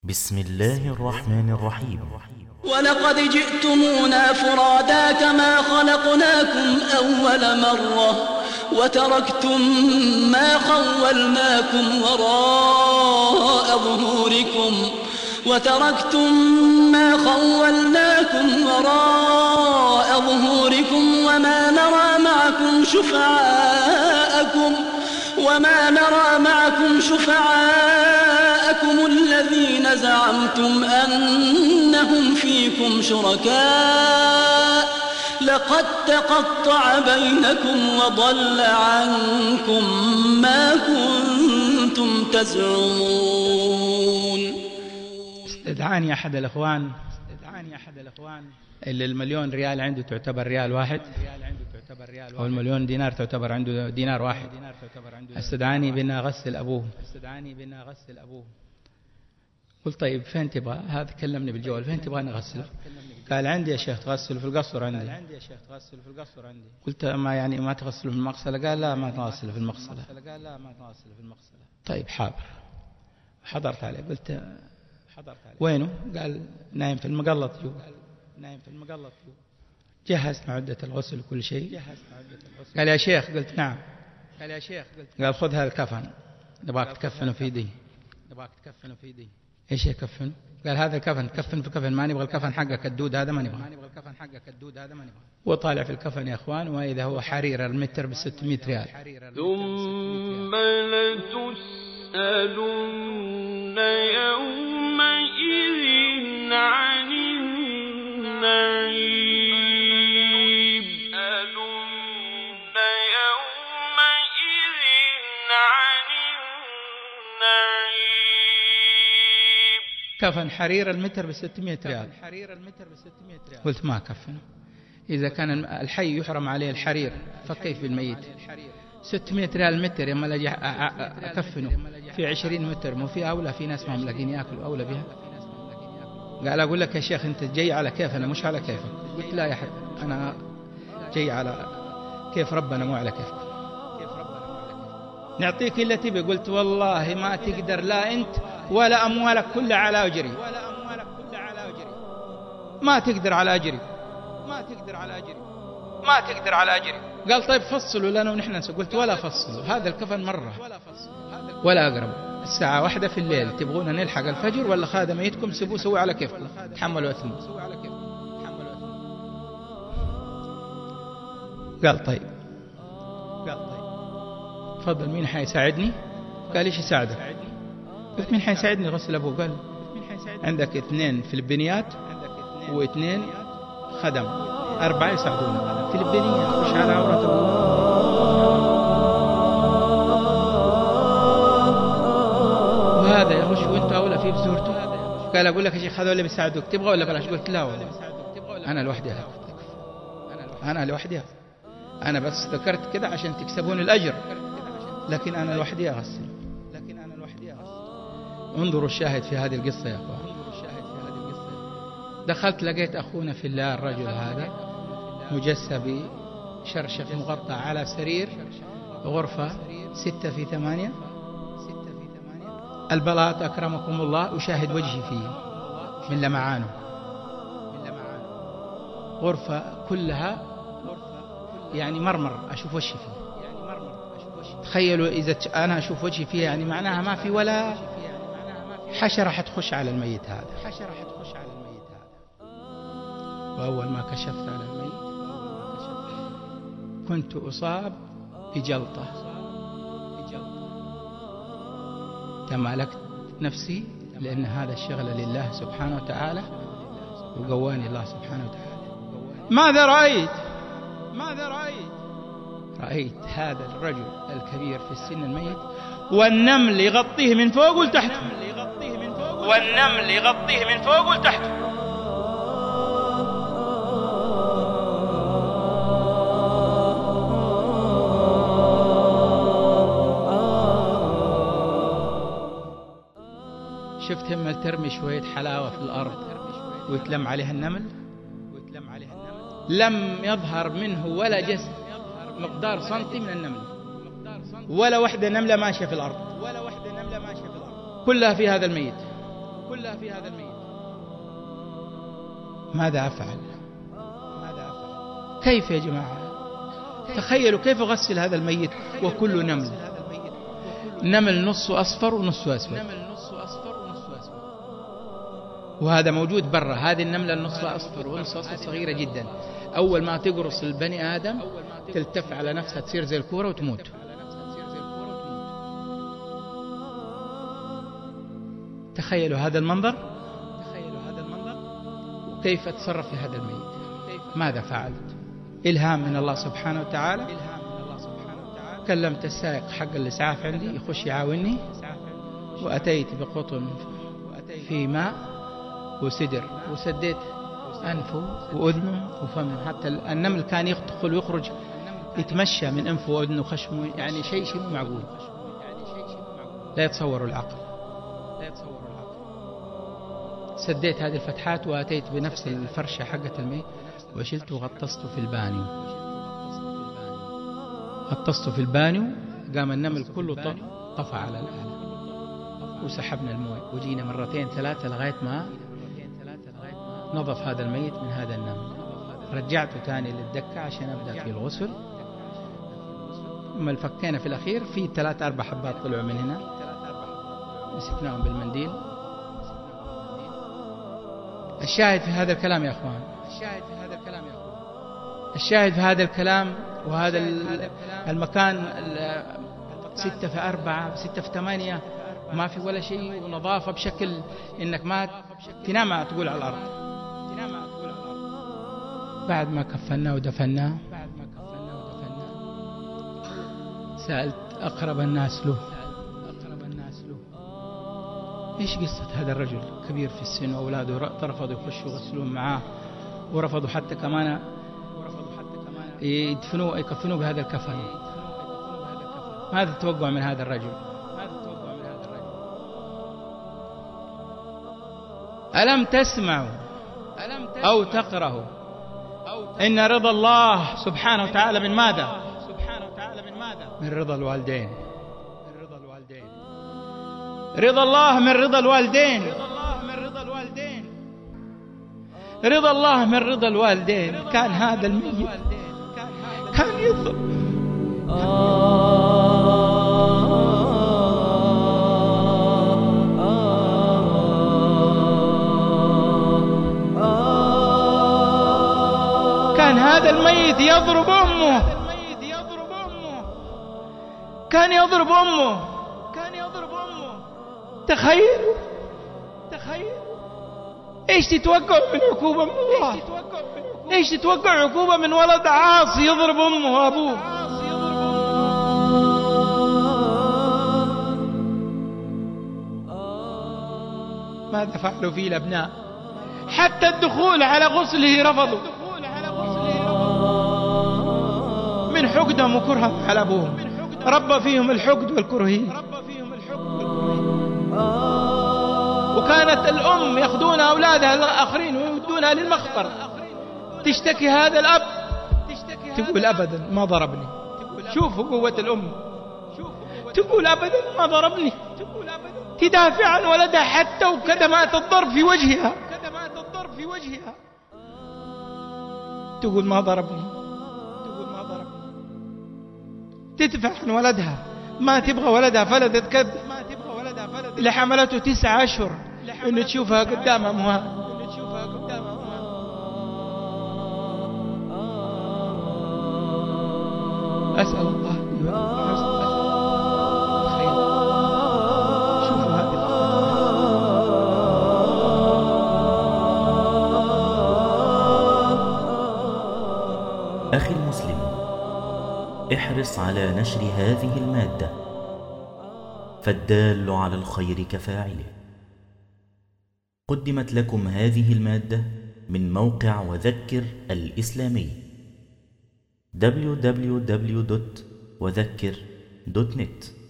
بسم الله الرحمن الرحيم. ولقد جئتمونا فرادا كما خلقناكم أول مرة وتركتم ما خولناكم وراء ظهوركم وما نرى معكم شفعاءكم الذين زعمتم أنهم فيكم شركاء لقد تقطع بينكم وضل عنكم ما كنتم تزعمون. استدعاني أحد الأخوان اللي المليون ريال عنده تعتبر ريال واحد، أو المليون دينار تعتبر عنده دينار واحد. استدعاني بأن أغسل أبوه. قلت طيب فين تبغى؟ هذا كلمني بالجوال، فين تبغى نغسله؟ قال عندي يا شيخ تغسله في القصر عندي. قلت ما تغسله في المغسلة؟ قال لا ما تغسله في المغسلة. طيب حاضر. حضرت عليه قلت وينه؟ قال نايم في المقلط جوا. جهزت معدة الغسل وكل شيء. قال يا شيخ؟ قلت نعم. قال خذ هذا الكفن نبغاك تكفنه في يدي. ايش يكفن؟ قال هذا الكفن كفن في كفن، ما نبغى الكفن حقك الدود هذا، ما نبغى. وطالع في الكفن يا اخوان، واذا هو حرير المتر ب600 ريال. ثم لتسألن يومئذ عن النعيم. كفن حرير المتر ب600 ريال. قلت ما كفنه، إذا كان الحي يحرم عليه الحرير فكيف بالميت؟ 600 ريال المتر يما لاجي أكفنه في 20 متر، مو في أولى، في ناس ما هم لاقين يأكلوا أولى بها. قال أقول لك يا شيخ أنت جاي على كيفنا مش على كيفك. قلت لا يا حبيبي أنا جاي على كيف ربنا مو على كيفك. نعطيك اللي تبي. قلت والله ما تقدر لا أنت ولا أموالك كلها على أجري، ما تقدر على أجري. قال طيب فصلوا لنا ونحن نسوي. قلت ولا فصلوا، هذا الكفن مرة ولا أقرب. الساعة 1 في الليل تبغون نلحق الفجر ولا خادم ميتكم سبوا سووا على كيفكم، تحملوا أثم. قال طيب تفضل مين حيساعدني؟ قال ايش يساعدك؟ قلت مين حيساعدني غسل أبوه؟ قال عندك 2 فلبينيات و2 خدم، 4 يساعدونه. فلبينيات خش على عورة أبوه. وهذا يخش وانت أولى فيه بزورته. قال أقول لك يا شيخ هذا اللي بيساعدوك تبغى ولا بلاش؟ قلت لا والله أنا لوحدي أنا بس ذكرت كده عشان تكسبون الأجر، لكن أنا لوحدي أغسل. انظروا الشاهد في هذه القصة يا أخوان. دخلت لقيت أخونا في الله الرجل هذا مجسى بشرشف مغطى على سرير، غرفة 6 في 8، البلاط أكرمكم الله أشاهد وجهي فيه من لمعانه. غرفة كلها يعني مرمر أشوف وجهي فيه. تخيلوا إذا أنا أشوف وجهي فيه يعني معناها ما في ولا حشرة حتخش على الميت هذا. وأول ما كشفت على الميت كنت أصاب بجلطة. تمالكت نفسي لأن هذا الشغل لله سبحانه وتعالى، وقواني الله سبحانه وتعالى. ماذا رأيت؟ رأيت هذا الرجل الكبير في السن الميت والنمل يغطيه من فوق وتحت. شفت هم ترمي شوية حلاوة في الأرض ويتلم عليها النمل، لم يظهر منه ولا جسد مقدار سنتي من النمل، ولا وحدة نملة ماشية في الأرض، كلها في هذا الميت. كلها في هذا الميت. ماذا أفعل؟ كيف يا جماعة؟ تخيلوا كيف أغسل هذا الميت وكله نمل. نمل نصه أصفر ونصه أسود، وهذا موجود برا. هذه النملة النصف أصفر ونصف أسود صغيرة جدا، أول ما تقرص البني آدم تلتف على نفسها تصير زي الكورة وتموت. تخيلوا هذا المنظر، وكيف أتصرف في هذا الميت. ماذا فعلت؟ إلهام من الله سبحانه وتعالى. كلمت السائق حق الإسعاف عندي يخش يعاونني، وأتيت بقطن في ماء وسدر وسديت أنفه وأذنه وفمه. حتى النمل كان يدخل ويخرج يتمشى من أنفه وأذنه وخشمه، يعني شيء مو معقول، لا يتصور العقل. سديت هذه الفتحات وأتيت بنفس الفرشة حقة الميت وشلته وغطسته في البانيو. غطسته في البانيو، قام النمل كله طفى على الآلة، وسحبنا المويه وجينا مرتين ثلاثة لغاية ما نظف هذا الميت من هذا النمل. رجعته تاني للدكة عشان أبدأ في الغسل. ثم الفكينا في الأخير في 3-4 حبات طلعوا من هنا، مسكناهم بالمنديل. الشاهد في هذا الكلام يا أخوان، الشاهد في هذا الكلام وهذا المكان 6/4 6/8 ما في ولا شيء، ونظافة بشكل إنك ما تنام تقول على الأرض. بعد ما كفناه ودفناه سألت أقرب الناس له إيش قصة هذا الرجل كبير في السن وأولاده رفضوا يخشوا يغسلون معاه، ورفضوا حتى كمان يكفنوه بهذا الكفن. ماذا تتوقع من هذا الرجل؟ ألم تسمعوا أو تقرأوا إن رضا الله سبحانه وتعالى من ماذا؟ من رضا الوالدين. رضا الله من رضا الوالدين. رضا الله من رضا الوالدين. كان هذا الميت كان يضرب كان هذا الميت يضرب أمه، كان يضرب أمه. تخيلوا ايش تتوقعوا من عقوبة من الله؟ ايش تتوقعوا عقوبة من ولد عاصي يضرب أمه وأبوه؟ ماذا فعلوا فيه الأبناء؟ حتى الدخول على غسله رفضوا من حقدهم وكرههم على أبوهم. ربى فيهم الحقد والكرهية. وكانت الأم يأخذون أولادها الآخرين ويودونها للمخبر، تشتكي هذا الأب، تقول أبدا ما ضربني. شوفوا قوة الأم، تقول أبدا ما ضربني، تدافع عن ولدها حتى وكدمات الضرب في وجهها، تقول ما ضربني، تدفع عن ولدها، ما تبغى ولدها فلدت كذب اللي حملته 9 أشهر إنه تشوفها قدام أمها. أسأل الله شوفوا هذه أخي المسلم، احرص على نشر هذه المادة، فالدال على الخير كفاعله. قدمت لكم هذه المادة من موقع وذكر الإسلامي www.وذكر.net.